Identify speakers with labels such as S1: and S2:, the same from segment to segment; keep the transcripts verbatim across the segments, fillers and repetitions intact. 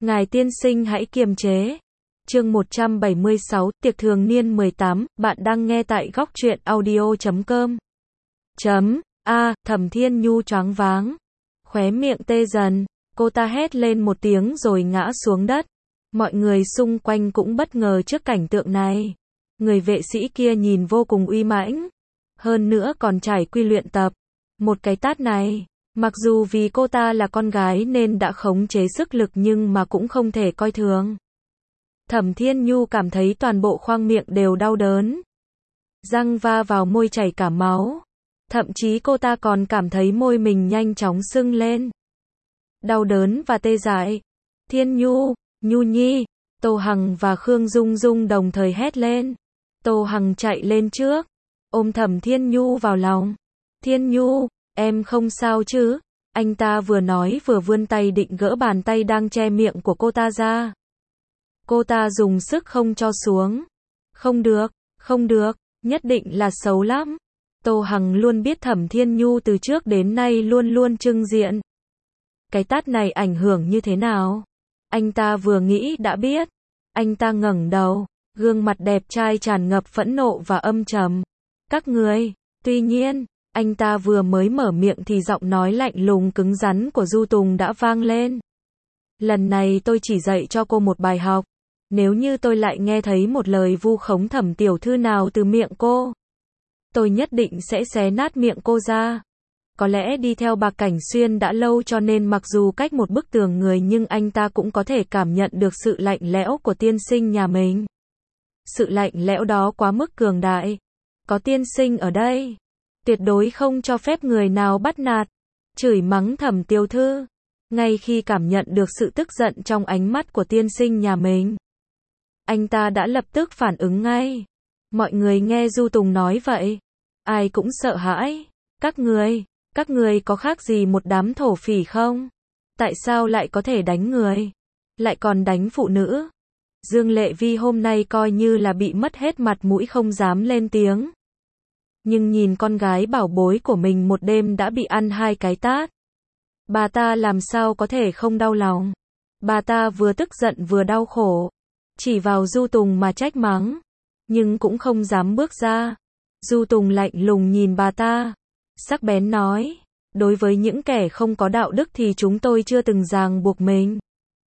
S1: Ngài tiên sinh hãy kiềm chế. Chương một trăm bảy mươi sáu, tiệc thường niên mười tám, bạn đang nghe tại góc truyện audio chấm com. Chấm, a, Thẩm Thiên Nhu choáng váng. Khóe miệng tê dần, cô ta hét lên một tiếng rồi ngã xuống đất. Mọi người xung quanh cũng bất ngờ trước cảnh tượng này. Người vệ sĩ kia nhìn vô cùng uy mãnh. Hơn nữa còn trải quy luyện tập. Một cái tát này, mặc dù vì cô ta là con gái nên đã khống chế sức lực nhưng mà cũng không thể coi thường. Thẩm Thiên Nhu cảm thấy toàn bộ khoang miệng đều đau đớn. Răng va vào môi chảy cả máu. Thậm chí cô ta còn cảm thấy môi mình nhanh chóng sưng lên. Đau đớn và tê dại. Thiên Nhu, Nhu Nhi, Tô Hằng và Khương Dung Dung đồng thời hét lên. Tô Hằng chạy lên trước, ôm Thẩm Thiên Nhu vào lòng. Thiên Nhu, em không sao chứ? Anh ta vừa nói vừa vươn tay định gỡ bàn tay đang che miệng của cô ta ra. Cô ta dùng sức không cho xuống. Không được, không được, nhất định là xấu lắm. Tô Hằng luôn biết Thẩm Thiên Nhu từ trước đến nay luôn luôn trưng diện. Cái tát này ảnh hưởng như thế nào? Anh ta vừa nghĩ đã biết. Anh ta ngẩng đầu, gương mặt đẹp trai tràn ngập phẫn nộ và âm trầm. Các người, tuy nhiên, anh ta vừa mới mở miệng thì giọng nói lạnh lùng cứng rắn của Du Tùng đã vang lên. Lần này tôi chỉ dạy cho cô một bài học. Nếu như tôi lại nghe thấy một lời vu khống Thẩm tiểu thư nào từ miệng cô, tôi nhất định sẽ xé nát miệng cô ra. Có lẽ đi theo Bạc Cảnh Xuyên đã lâu cho nên mặc dù cách một bức tường người nhưng anh ta cũng có thể cảm nhận được sự lạnh lẽo của tiên sinh nhà mình. Sự lạnh lẽo đó quá mức cường đại. Có tiên sinh ở đây, tuyệt đối không cho phép người nào bắt nạt, chửi mắng Thẩm tiểu thư. Ngay khi cảm nhận được sự tức giận trong ánh mắt của tiên sinh nhà mình, anh ta đã lập tức phản ứng ngay. Mọi người nghe Du Tùng nói vậy, ai cũng sợ hãi. Các người, các người có khác gì một đám thổ phỉ không? Tại sao lại có thể đánh người? Lại còn đánh phụ nữ? Dương Lệ Vi hôm nay coi như là bị mất hết mặt mũi không dám lên tiếng. Nhưng nhìn con gái bảo bối của mình một đêm đã bị ăn hai cái tát. Bà ta làm sao có thể không đau lòng? Bà ta vừa tức giận vừa đau khổ. Chỉ vào Du Tùng mà trách mắng. Nhưng cũng không dám bước ra. Du Tùng lạnh lùng nhìn bà ta. Sắc bén nói. Đối với những kẻ không có đạo đức thì chúng tôi chưa từng ràng buộc mình.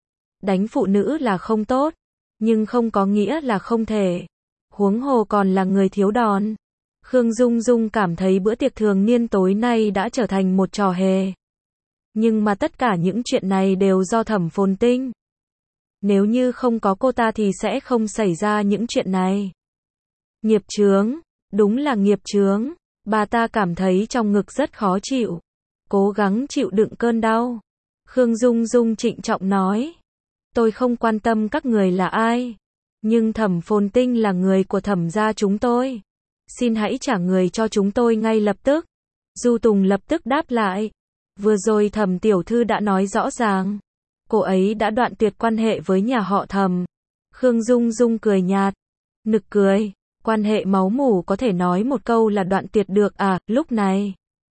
S1: Đánh phụ nữ là không tốt. Nhưng không có nghĩa là không thể. Huống hồ còn là người thiếu đòn. Khương Dung Dung cảm thấy bữa tiệc thường niên tối nay đã trở thành một trò hề. Nhưng mà tất cả những chuyện này đều do Thẩm Phồn Tinh. Nếu như không có cô ta thì sẽ không xảy ra những chuyện này. Nghiệp chướng, đúng là nghiệp chướng. Bà ta cảm thấy trong ngực rất khó chịu. Cố gắng chịu đựng cơn đau. Khương Dung Dung trịnh trọng nói. Tôi không quan tâm các người là ai. Nhưng Thẩm Phồn Tinh là người của Thẩm gia chúng tôi. Xin hãy trả người cho chúng tôi ngay lập tức. Du Tùng lập tức đáp lại. Vừa rồi Thẩm tiểu thư đã nói rõ ràng. Cô ấy đã đoạn tuyệt quan hệ với nhà họ Thẩm. Khương Dung Dung cười nhạt. Nực cười. Quan hệ máu mủ có thể nói một câu là đoạn tuyệt được à? Lúc này,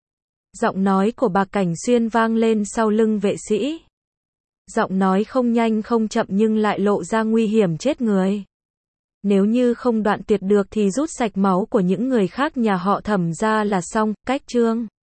S1: giọng nói của Bạc Cảnh Xuyên vang lên sau lưng vệ sĩ. Giọng nói không nhanh không chậm nhưng lại lộ ra nguy hiểm chết người. Nếu như không đoạn tuyệt được thì rút sạch máu của những người khác nhà họ Thẩm ra là xong. Cách chương